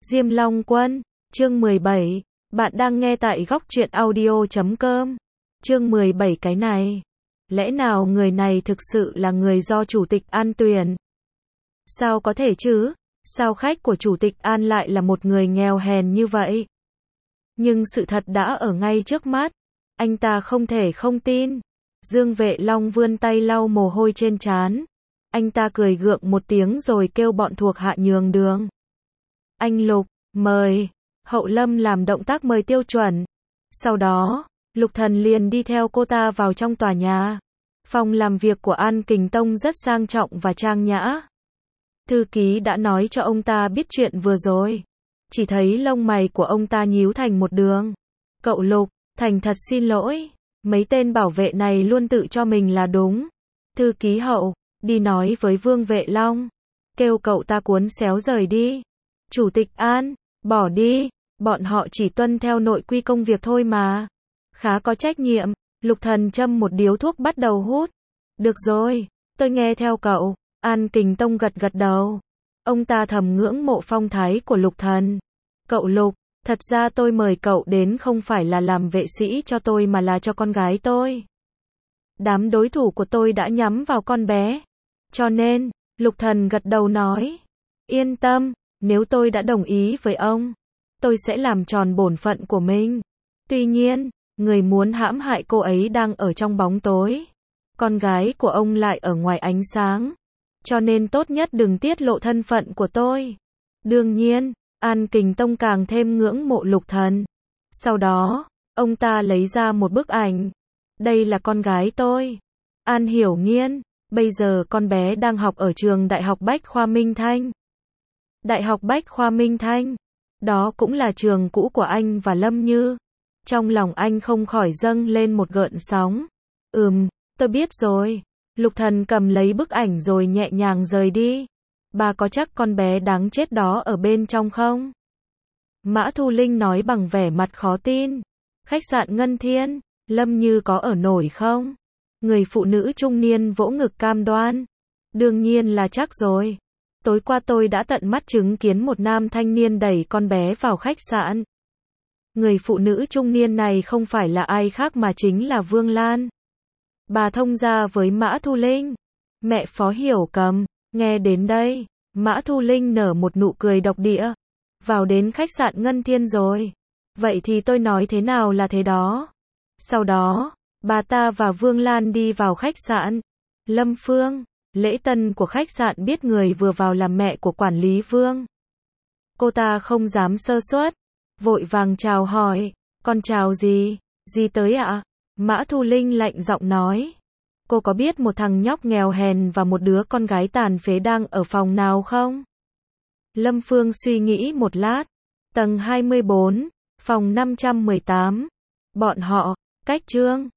Diêm Long Quân, chương 17, bạn đang nghe tại góc truyện audio.com. Chương 17 cái này. Lẽ nào người này thực sự là người do Chủ tịch An tuyển? Sao có thể chứ? Sao khách của Chủ tịch An lại là một người nghèo hèn như vậy? Nhưng sự thật đã ở ngay trước mắt. Anh ta không thể không tin. Dương Vệ Long vươn tay lau mồ hôi trên trán. Anh ta cười gượng một tiếng rồi kêu bọn thuộc hạ nhường đường. Anh Lục, mời. Hậu Lâm làm động tác mời tiêu chuẩn. Sau đó, Lục Thần liền đi theo cô ta vào trong tòa nhà. Phòng làm việc của An Kình Tông rất sang trọng và trang nhã. Thư ký đã nói cho ông ta biết chuyện vừa rồi. Chỉ thấy lông mày của ông ta nhíu thành một đường. Cậu Lục, thành thật xin lỗi. Mấy tên bảo vệ này luôn tự cho mình là đúng. Thư ký Hậu, đi nói với Vương Vệ Long. Kêu cậu ta cuốn xéo rời đi. Chủ tịch An, bỏ đi. Bọn họ chỉ tuân theo nội quy công việc thôi mà. Khá có trách nhiệm. Lục Thần châm một điếu thuốc bắt đầu hút. Được rồi, tôi nghe theo cậu. An Kình Tông gật gật đầu. Ông ta thầm ngưỡng mộ phong thái của Lục Thần. Cậu Lục, thật ra tôi mời cậu đến không phải là làm vệ sĩ cho tôi mà là cho con gái tôi. Đám đối thủ của tôi đã nhắm vào con bé. Cho nên, Lục Thần gật đầu nói. Yên tâm, nếu tôi đã đồng ý với ông, tôi sẽ làm tròn bổn phận của mình. Tuy nhiên, người muốn hãm hại cô ấy đang ở trong bóng tối. Con gái của ông lại ở ngoài ánh sáng. Cho nên tốt nhất đừng tiết lộ thân phận của tôi. Đương nhiên, An Kình Tông càng thêm ngưỡng mộ Lục Thần. Sau đó, ông ta lấy ra một bức ảnh. Đây là con gái tôi. An Hiểu Nghiên. Bây giờ con bé đang học ở trường Đại học Bách Khoa Minh Thanh. Đại học Bách Khoa Minh Thanh. Đó cũng là trường cũ của anh và Lâm Như. Trong lòng anh không khỏi dâng lên một gợn sóng. Tôi biết rồi. Lục Thần cầm lấy bức ảnh rồi nhẹ nhàng rời đi. Bà có chắc con bé đáng chết đó ở bên trong không? Mã Thu Linh nói bằng vẻ mặt khó tin. Khách sạn Ngân Thiên, Lâm Như có ở nổi không? Người phụ nữ trung niên vỗ ngực cam đoan. Đương nhiên là chắc rồi. Tối qua tôi đã tận mắt chứng kiến một nam thanh niên đẩy con bé vào khách sạn. Người phụ nữ trung niên này không phải là ai khác mà chính là Vương Lan. Bà thông gia với Mã Thu Linh. Mẹ Phó Hiểu Cầm. Nghe đến đây, Mã Thu Linh nở một nụ cười độc địa. Vào đến khách sạn Ngân Thiên rồi. Vậy thì tôi nói thế nào là thế đó. Sau đó, bà ta và Vương Lan đi vào khách sạn. Lâm Phương, lễ tân của khách sạn biết người vừa vào là mẹ của quản lý Vương. Cô ta không dám sơ suất. Vội vàng chào hỏi. Con chào gì? Gì tới ạ? Mã Thu Linh lạnh giọng nói. Cô có biết một thằng nhóc nghèo hèn và một đứa con gái tàn phế đang ở phòng nào không? Lâm Phương suy nghĩ một lát. Tầng 24, phòng 518. Bọn họ, cách Trương,